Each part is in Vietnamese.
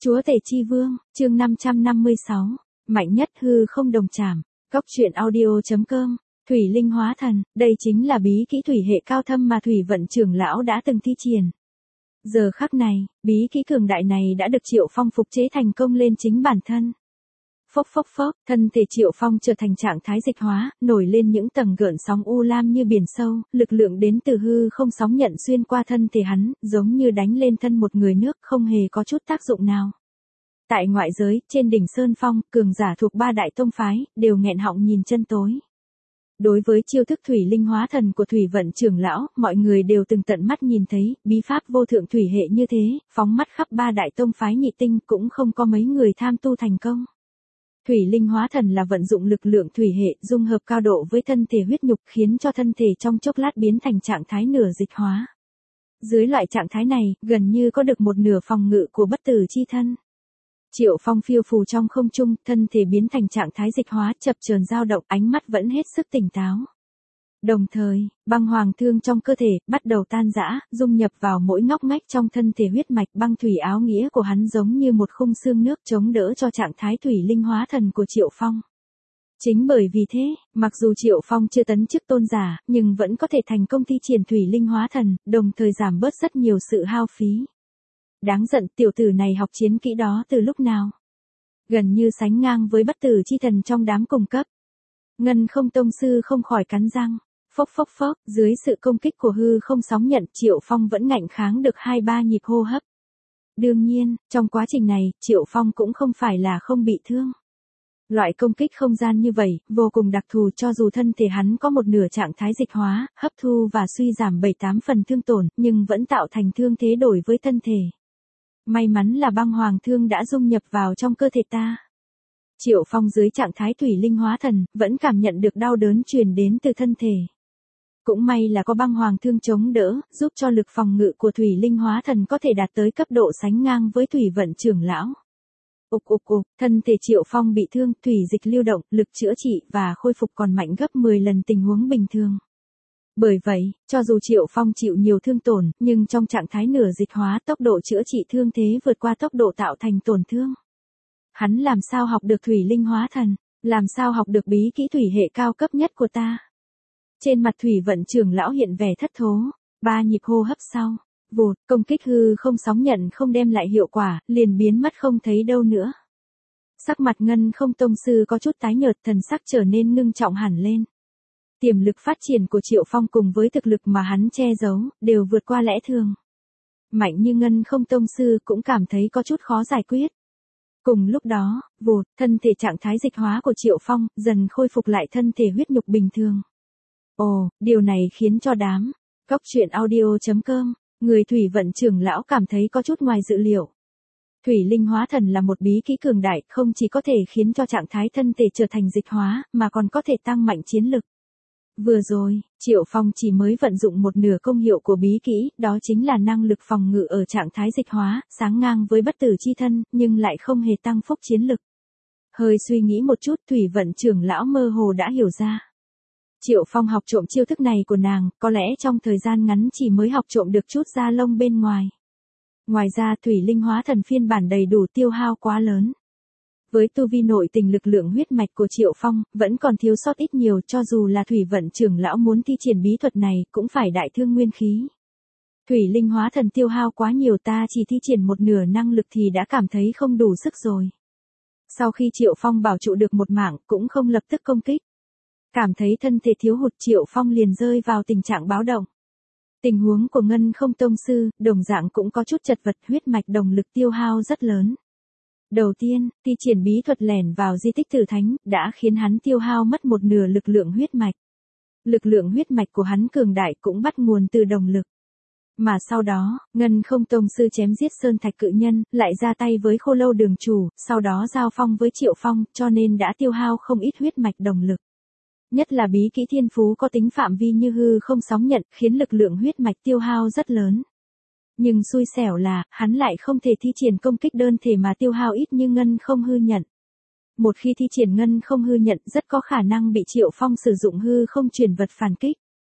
Chúa Tể Chi Vương, chương 556, mạnh nhất hư không đồng trảm, góc truyện audio.com, Thủy Linh Hóa Thần, đây chính là bí kỹ thủy hệ cao thâm mà Thủy Vận trưởng lão đã từng thi triển. Giờ khắc này, bí kỹ cường đại này đã được Triệu Phong phục chế thành công lên chính bản thân. Phốc phốc phốc, thân thể Triệu Phong trở thành trạng thái dịch hóa, nổi lên những tầng gợn sóng u lam như biển sâu, lực lượng đến từ hư không sóng nhận xuyên qua thân thể hắn, giống như đánh lên thân một người nước, không hề có chút tác dụng nào. Tại ngoại giới, trên đỉnh Sơn Phong, cường giả thuộc ba đại tông phái, đều nghẹn họng nhìn chân tối. Đối với chiêu thức Thủy Linh Hóa Thần của Thủy Vận trưởng lão, mọi người đều từng tận mắt nhìn thấy, bí pháp vô thượng thủy hệ như thế, phóng mắt khắp ba đại tông phái nhị tinh cũng không có mấy người tham tu thành công. Thủy Linh Hóa Thần là vận dụng lực lượng thủy hệ, dung hợp cao độ với thân thể huyết nhục, khiến cho thân thể trong chốc lát biến thành trạng thái nửa dịch hóa. Dưới loại trạng thái này, gần như có được một nửa phòng ngự của bất tử chi thân. Triệu Phong phiêu phù trong không trung, thân thể biến thành trạng thái dịch hóa, chập chờn dao động, ánh mắt vẫn hết sức tỉnh táo. Đồng thời, băng hoàng thương trong cơ thể bắt đầu tan rã, dung nhập vào mỗi ngóc ngách trong thân thể huyết mạch. Băng thủy áo nghĩa của hắn giống như một khung xương nước chống đỡ cho trạng thái Thủy Linh Hóa Thần của Triệu Phong. Chính bởi vì thế, mặc dù Triệu Phong chưa tấn chức tôn giả, nhưng vẫn có thể thành công thi triển Thủy Linh Hóa Thần, đồng thời giảm bớt rất nhiều sự hao phí. Đáng giận, tiểu tử này học chiến kỹ đó từ lúc nào? Gần như sánh ngang với bất tử chi thần trong đám cùng cấp. Ngân Không tông sư không khỏi cắn răng. Phốc phốc phốc, dưới sự công kích của hư không sóng nhận, Triệu Phong vẫn ngạnh kháng được 2-3 nhịp hô hấp. Đương nhiên, trong quá trình này, Triệu Phong cũng không phải là không bị thương. Loại công kích không gian như vậy, vô cùng đặc thù, cho dù thân thể hắn có một nửa trạng thái dịch hóa, hấp thu và suy giảm 7-8 phần thương tổn, nhưng vẫn tạo thành thương thế đổi với thân thể. May mắn là băng hoàng thương đã dung nhập vào trong cơ thể ta. Triệu Phong dưới trạng thái Thủy Linh Hóa Thần, vẫn cảm nhận được đau đớn truyền đến từ thân thể. Cũng may là có băng hoàng thương chống đỡ, giúp cho lực phòng ngự của Thủy Linh Hóa Thần có thể đạt tới cấp độ sánh ngang với Thủy Vận trưởng lão. Ục ục ục, thân thể Triệu Phong bị thương, thủy dịch lưu động, lực chữa trị và khôi phục còn mạnh gấp 10 lần tình huống bình thường. Bởi vậy, cho dù Triệu Phong chịu nhiều thương tổn, nhưng trong trạng thái nửa dịch hóa, tốc độ chữa trị thương thế vượt qua tốc độ tạo thành tổn thương. Hắn làm sao học được Thủy Linh Hóa Thần, làm sao học được bí kỹ thủy hệ cao cấp nhất của ta? Trên mặt Thủy Vận trưởng lão hiện vẻ thất thố, 3 nhịp hô hấp sau, vụt, công kích hư không sóng nhận không đem lại hiệu quả, liền biến mất không thấy đâu nữa. Sắc mặt Ngân Không tông sư có chút tái nhợt, thần sắc trở nên ngưng trọng hẳn lên. Tiềm lực phát triển của Triệu Phong cùng với thực lực mà hắn che giấu, đều vượt qua lẽ thường. Mạnh như Ngân Không tông sư cũng cảm thấy có chút khó giải quyết. Cùng lúc đó, vụt, thân thể trạng thái dịch hóa của Triệu Phong, dần khôi phục lại thân thể huyết nhục bình thường. Ồ, điều này khiến cho đám góc truyện audio.com, người Thủy Vận trưởng lão cảm thấy có chút ngoài dự liệu. Thủy Linh Hóa Thần là một bí kỹ cường đại, không chỉ có thể khiến cho trạng thái thân thể trở thành dịch hóa, mà còn có thể tăng mạnh chiến lực. Vừa rồi, Triệu Phong chỉ mới vận dụng một nửa công hiệu của bí kỹ, đó chính là năng lực phòng ngự ở trạng thái dịch hóa, sáng ngang với bất tử chi thân, nhưng lại không hề tăng phúc chiến lực. Hơi suy nghĩ một chút, Thủy Vận trưởng lão mơ hồ đã hiểu ra. Triệu Phong học trộm chiêu thức này của nàng, có lẽ trong thời gian ngắn chỉ mới học trộm được chút da lông bên ngoài. Ngoài ra Thủy Linh Hóa Thần phiên bản đầy đủ tiêu hao quá lớn. Với tu vi nội tình lực lượng huyết mạch của Triệu Phong, vẫn còn thiếu sót ít nhiều, cho dù là Thủy Vận trưởng lão muốn thi triển bí thuật này, cũng phải đại thương nguyên khí. Thủy Linh Hóa Thần tiêu hao quá nhiều, ta chỉ thi triển một nửa năng lực thì đã cảm thấy không đủ sức rồi. Sau khi Triệu Phong bảo trụ được một mạng, cũng không lập tức công kích. Cảm thấy thân thể thiếu hụt, Triệu Phong liền rơi vào tình trạng báo động. Tình huống của Ngân Không tông sư, đồng dạng cũng có chút chật vật, huyết mạch đồng lực tiêu hao rất lớn. Đầu tiên, thi triển bí thuật lẻn vào di tích tử thánh, đã khiến hắn tiêu hao mất một nửa lực lượng huyết mạch. Lực lượng huyết mạch của hắn cường đại cũng bắt nguồn từ đồng lực. Mà sau đó, Ngân Không tông sư chém giết Sơn Thạch cự nhân, lại ra tay với Khô Lâu đường chủ, sau đó giao phong với Triệu Phong, cho nên đã tiêu hao không ít huyết mạch đồng lực. Nhất là bí kỹ thiên phú có tính phạm vi như hư không sóng nhận, khiến lực lượng huyết mạch tiêu hao rất lớn. Nhưng xui xẻo là, hắn lại không thể thi triển công kích đơn thể mà tiêu hao ít như Ngân Không hư nhận. Một khi thi triển Ngân Không hư nhận, rất có khả năng bị Triệu Phong sử dụng hư không truyền vật phản kích.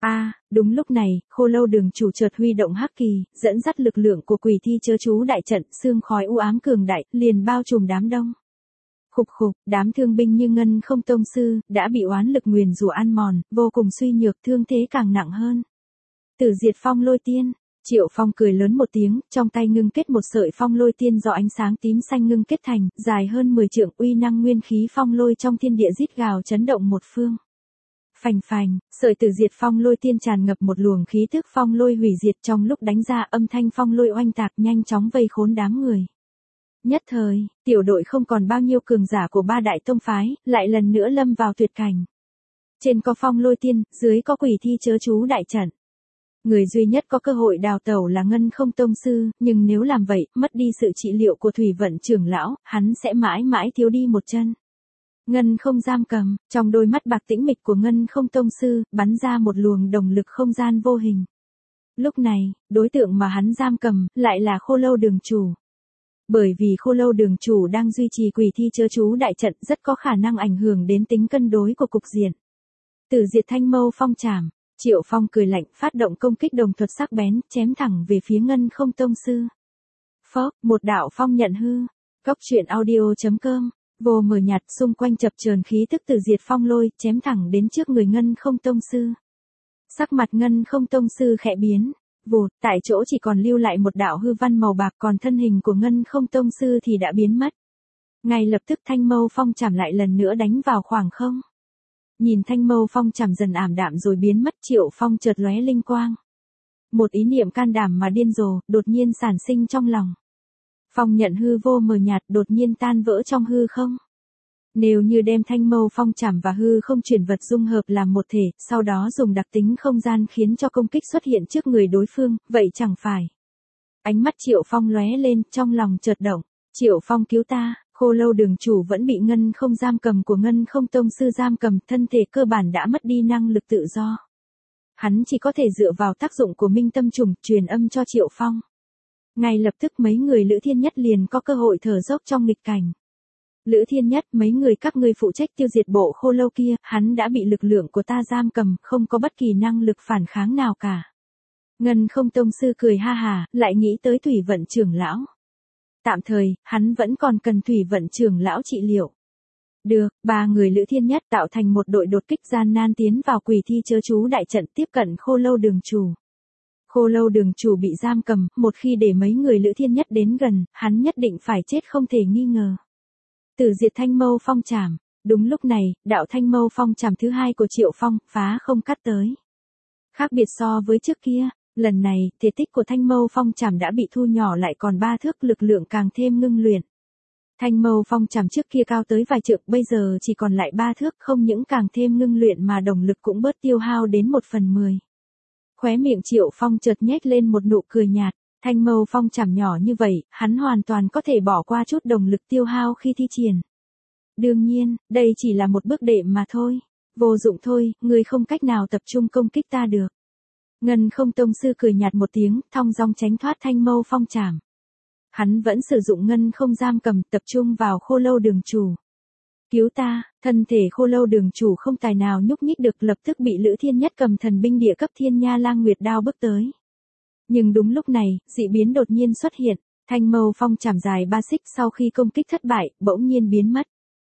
Đúng lúc này, Khô Lâu Đường chủ chợt huy động hắc kỳ, dẫn dắt lực lượng của quỷ thi chớ chú đại trận, sương khói u ám cường đại, liền bao trùm đám đông. Khục khục, đám thương binh như Ngân Không tông sư, đã bị oán lực nguyền rủa ăn mòn, vô cùng suy nhược, thương thế càng nặng hơn. Tử diệt phong lôi tiên, Triệu Phong cười lớn một tiếng, trong tay ngưng kết một sợi phong lôi tiên do ánh sáng tím xanh ngưng kết thành, dài hơn 10 trượng, uy năng nguyên khí phong lôi trong thiên địa rít gào chấn động một phương. Phành phành, sợi tử diệt phong lôi tiên tràn ngập một luồng khí tức phong lôi hủy diệt, trong lúc đánh ra âm thanh phong lôi oanh tạc nhanh chóng vây khốn đám người. Nhất thời, tiểu đội không còn bao nhiêu cường giả của ba đại tông phái, lại lần nữa lâm vào tuyệt cảnh. Trên có phong lôi tiên, dưới có quỷ thi chớ chú đại trận. Người duy nhất có cơ hội đào tẩu là Ngân Không tông sư, nhưng nếu làm vậy, mất đi sự trị liệu của Thủy Vận trưởng lão, hắn sẽ mãi mãi thiếu đi một chân. Ngân Không giam cầm, trong đôi mắt bạc tĩnh mịch của Ngân Không tông sư, bắn ra một luồng đồng lực không gian vô hình. Lúc này, đối tượng mà hắn giam cầm, lại là Khô Lâu đường chủ. Bởi vì Khô Lâu đường chủ đang duy trì quỷ thi chớ chú đại trận, rất có khả năng ảnh hưởng đến tính cân đối của cục diện. Tử diệt thanh mâu phong trảm, Triệu Phong cười lạnh, phát động công kích đồng thuật sắc bén, chém thẳng về phía Ngân Không tông sư. Phốc, một đạo phong nhận hư. Cốc truyện audio.com, vô mờ nhạt, xung quanh chập chờn khí tức tử diệt phong lôi, chém thẳng đến trước người Ngân Không tông sư. Sắc mặt Ngân Không tông sư khẽ biến, vụt, tại chỗ chỉ còn lưu lại một đạo hư văn màu bạc, còn thân hình của Ngân Không tông sư thì đã biến mất. Ngay lập tức thanh mâu phong chảm lại lần nữa đánh vào khoảng không. Nhìn thanh mâu phong chảm dần ảm đạm rồi biến mất, Triệu Phong chợt lóe linh quang. Một ý niệm can đảm mà điên rồ, đột nhiên sản sinh trong lòng. Phong nhận hư vô mờ nhạt, đột nhiên tan vỡ trong hư không. Nếu như đem thanh mâu phong chảm và hư không chuyển vật dung hợp làm một thể, sau đó dùng đặc tính không gian khiến cho công kích xuất hiện trước người đối phương, vậy chẳng phải. Ánh mắt Triệu Phong lóe lên, trong lòng chợt động. Triệu Phong cứu ta. Khô Lâu đường chủ vẫn bị Ngân Không giam cầm của Ngân Không tông sư giam cầm, thân thể cơ bản đã mất đi năng lực tự do. Hắn chỉ có thể dựa vào tác dụng của minh tâm trùng truyền âm cho Triệu Phong. Ngay lập tức mấy người Lữ Thiên Nhất liền có cơ hội thở dốc trong nghịch cảnh. Lữ Thiên Nhất, mấy người các ngươi phụ trách tiêu diệt bộ khô lâu kia, hắn đã bị lực lượng của ta giam cầm, không có bất kỳ năng lực phản kháng nào cả. Ngân Không tông sư cười ha hà, lại nghĩ tới Thủy Vận trưởng lão. Tạm thời, hắn vẫn còn cần Thủy Vận trưởng lão trị liệu. Được, ba người Lữ Thiên Nhất tạo thành một đội đột kích gian nan tiến vào quỷ thi chớ chú đại trận, tiếp cận Khô Lâu đường chủ. Khô Lâu đường chủ bị giam cầm, một khi để mấy người Lữ Thiên Nhất đến gần, hắn nhất định phải chết không thể nghi ngờ. Tử diệt thanh mâu phong trảm. Đúng lúc này, đạo thanh mâu phong trảm thứ hai của Triệu Phong, phá không cắt tới. Khác biệt so với trước kia, lần này, thể tích của thanh mâu phong trảm đã bị thu nhỏ lại còn 3 thước, lực lượng càng thêm ngưng luyện. Thanh mâu phong trảm trước kia cao tới vài trượng, bây giờ chỉ còn lại 3 thước, không những càng thêm ngưng luyện mà đồng lực cũng bớt tiêu hao đến 1/10. Khóe miệng Triệu Phong chợt nhếch lên một nụ cười nhạt, thanh mâu phong trảm nhỏ như vậy, hắn hoàn toàn có thể bỏ qua chút đồng lực tiêu hao khi thi triển. Đương nhiên, đây chỉ là một bước đệm mà thôi. Vô dụng thôi, ngươi không cách nào tập trung công kích ta được. Ngân Không tông sư cười nhạt một tiếng, thong dong tránh thoát thanh mâu phong trảm. Hắn vẫn sử dụng Ngân Không giam cầm, tập trung vào Khô Lâu đường chủ. Cứu ta, thân thể Khô Lâu đường chủ không tài nào nhúc nhích được, lập tức bị Lữ Thiên Nhất cầm thần binh địa cấp Thiên Nha Lang Nguyệt đao bước tới. Nhưng đúng lúc này, dị biến đột nhiên xuất hiện, thanh mâu phong trảm dài 3 xích sau khi công kích thất bại, bỗng nhiên biến mất.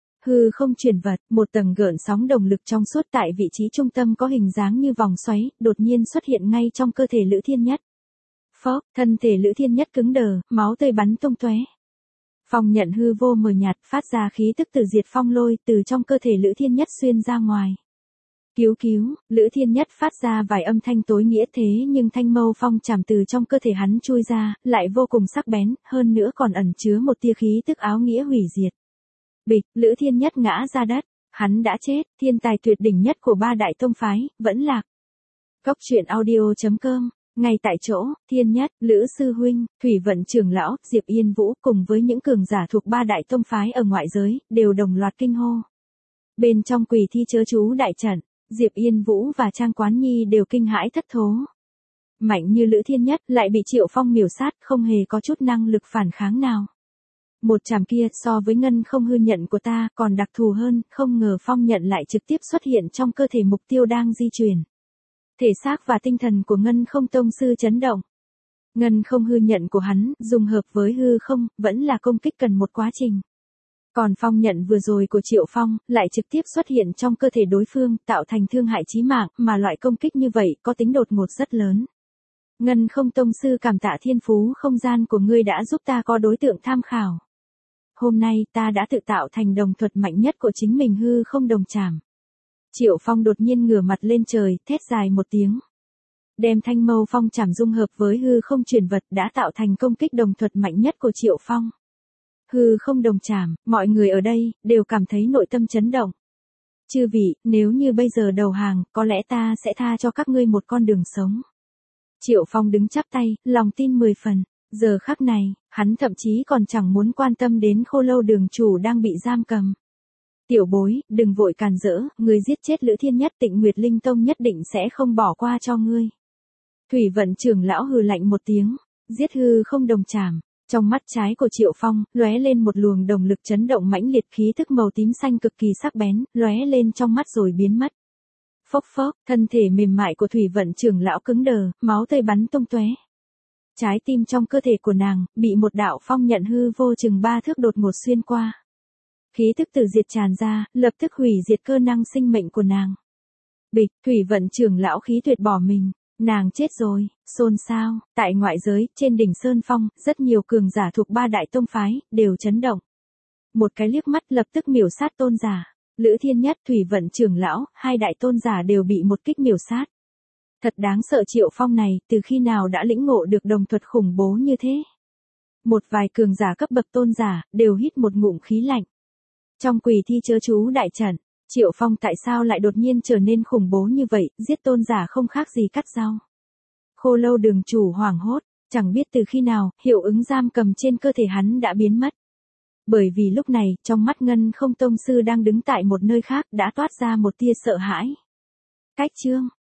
Hư không chuyển vật, một tầng gợn sóng đồng lực trong suốt tại vị trí trung tâm có hình dáng như vòng xoáy, đột nhiên xuất hiện ngay trong cơ thể Lữ Thiên Nhất. Phốc, thân thể Lữ Thiên Nhất cứng đờ, máu tươi bắn tung tóe. Phong nhận hư vô mờ nhạt, phát ra khí tức tử diệt phong lôi, từ trong cơ thể Lữ Thiên Nhất xuyên ra ngoài. Cứu cứu, Lữ Thiên Nhất phát ra vài âm thanh tối nghĩa, thế nhưng thanh mâu phong trảm từ trong cơ thể hắn chui ra, lại vô cùng sắc bén, hơn nữa còn ẩn chứa một tia khí tức áo nghĩa hủy diệt. Bịch, Lữ Thiên Nhất ngã ra đất, hắn đã chết, thiên tài tuyệt đỉnh nhất của ba đại tông phái, vẫn lạc. Cốc truyện audio.com, ngay tại chỗ, Thiên Nhất, Lữ sư huynh, Thủy Vận trưởng lão, Diệp Yên Vũ cùng với những cường giả thuộc ba đại tông phái ở ngoại giới, đều đồng loạt kinh hô. Bên trong quỷ thi chớ chú đại trận, Diệp Yên Vũ và Trang Quán Nhi đều kinh hãi thất thố. Mạnh như Lữ Thiên Nhất lại bị Triệu Phong miểu sát, không hề có chút năng lực phản kháng nào. Một chảm kia so với Ngân Không hư nhận của ta còn đặc thù hơn, không ngờ phong nhận lại trực tiếp xuất hiện trong cơ thể mục tiêu đang di chuyển. Thể xác và tinh thần của Ngân Không Tông sư chấn động. Ngân Không hư nhận của hắn, dùng hợp với hư không, vẫn là công kích cần một quá trình. Còn phong nhận vừa rồi của Triệu Phong, lại trực tiếp xuất hiện trong cơ thể đối phương, tạo thành thương hại chí mạng, mà loại công kích như vậy, có tính đột ngột rất lớn. Ngân Không Tông sư cảm tạ thiên phú không gian của ngươi đã giúp ta có đối tượng tham khảo. Hôm nay ta đã tự tạo thành đồng thuật mạnh nhất của chính mình hư không đồng trảm. Triệu Phong đột nhiên ngửa mặt lên trời, thét dài một tiếng. Đem thanh mâu phong trảm dung hợp với hư không chuyển vật đã tạo thành công kích đồng thuật mạnh nhất của Triệu Phong. Hư không đồng trảm, mọi người ở đây, đều cảm thấy nội tâm chấn động. Chư vị, nếu như bây giờ đầu hàng, có lẽ ta sẽ tha cho các ngươi một con đường sống. Triệu Phong đứng chắp tay, lòng tin 10 phần. Giờ khắc này, hắn thậm chí còn chẳng muốn quan tâm đến Khô Lâu đường chủ đang bị giam cầm. Tiểu bối, đừng vội càn rỡ, người giết chết Lữ Thiên Nhất Tịnh Nguyệt Linh Tông nhất định sẽ không bỏ qua cho ngươi. Thủy vận trưởng lão hừ lạnh một tiếng, giết hư không đồng trảm. Trong mắt trái của Triệu Phong, lóe lên một luồng đồng lực chấn động mãnh liệt khí thức màu tím xanh cực kỳ sắc bén, lóe lên trong mắt rồi biến mất. Phốc phốc, thân thể mềm mại của Thủy vận trưởng lão cứng đờ, máu tươi bắn tung tóe. Trái tim trong cơ thể của nàng, bị một đạo phong nhận hư vô chừng 3 thước đột ngột xuyên qua. Khí thức tử diệt tràn ra, lập tức hủy diệt cơ năng sinh mệnh của nàng. Bịch, Thủy vận trưởng lão khí tuyệt bỏ mình. Nàng chết rồi, xôn xao, tại ngoại giới, trên đỉnh Sơn Phong, rất nhiều cường giả thuộc 3 đại tông phái, đều chấn động. Một cái liếc mắt lập tức miểu sát tôn giả. Lữ Thiên Nhất, Thủy vận trưởng lão, 2 đại tôn giả đều bị một kích miểu sát. Thật đáng sợ Triệu Phong này, từ khi nào đã lĩnh ngộ được đồng thuật khủng bố như thế. Một vài cường giả cấp bậc tôn giả, đều hít một ngụm khí lạnh. Trong quỷ thi chớ chú đại trận, Triệu Phong tại sao lại đột nhiên trở nên khủng bố như vậy, giết tôn giả không khác gì cắt rau. Khô Lâu đường chủ hoảng hốt, chẳng biết từ khi nào, hiệu ứng giam cầm trên cơ thể hắn đã biến mất. Bởi vì lúc này, trong mắt Ngân Không Tông sư đang đứng tại một nơi khác đã toát ra một tia sợ hãi. Cách chương